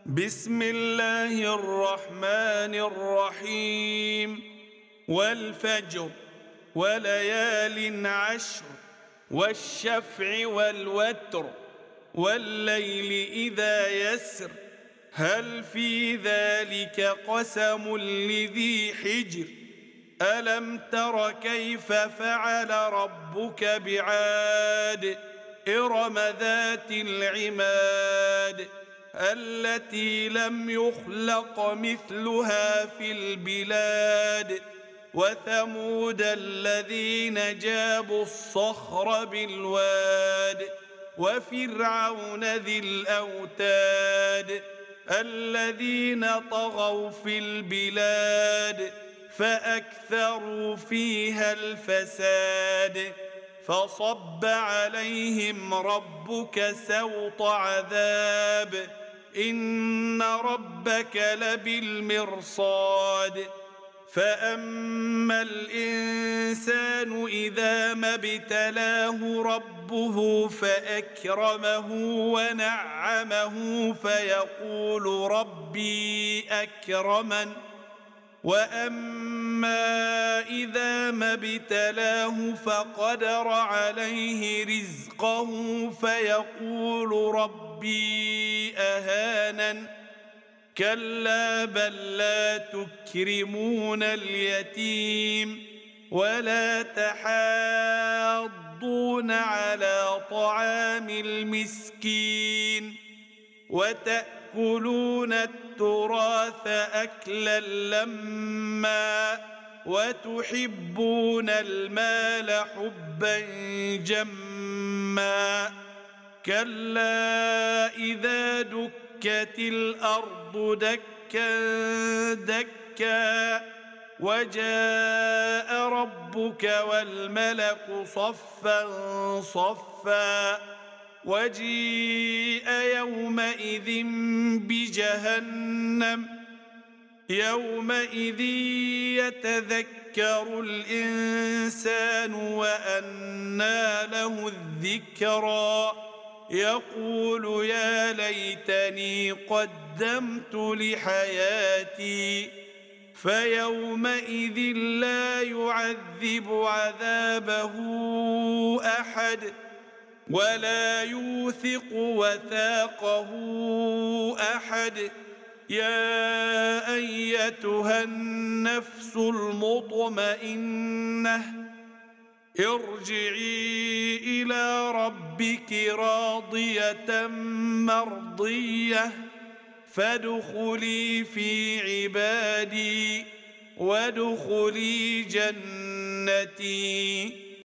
بسم الله الرحمن الرحيم. والفجر وليال عشر والشفع والوتر والليل إذا يسر هل في ذلك قسم لذي حجر ألم تر كيف فعل ربك بعاد إرم ذات العماد التي لم يخلق مثلها في البلاد وثمود الذين جابوا الصخر بالواد وفرعون ذي الأوتاد الذين طغوا في البلاد فأكثروا فيها الفساد فصب عليهم ربك سوط عذاب إن ربك لبالمرصاد فأما الإنسان إذا ما ابتلاه ربه فأكرمه ونعمه فيقول ربي أكرمن وأما إذا ما ابتلاه فقدر عليه رزقه فيقول ربي أهانن كلا بل لا تكرمون اليتيم ولا تحاضون على طعام المسكين وتأكلون التراث أكلا لما وتحبون المال حبا جما كلا إذا دكت الأرض دكا دكا وجاء ربك والملك صفا صفا وجيء يومئذ بجهنم يومئذ يتذكر الإنسان وأنى له الذكرى يقول يا ليتني قدمت لحياتي فيومئذ لا يعذب عذابه أحد ولا يوثق وثاقه أحد يا أيتها النفس المطمئنة ارجعي إلى ربك راضية مرضية فادخلي في عبادي وادخلي جنتي.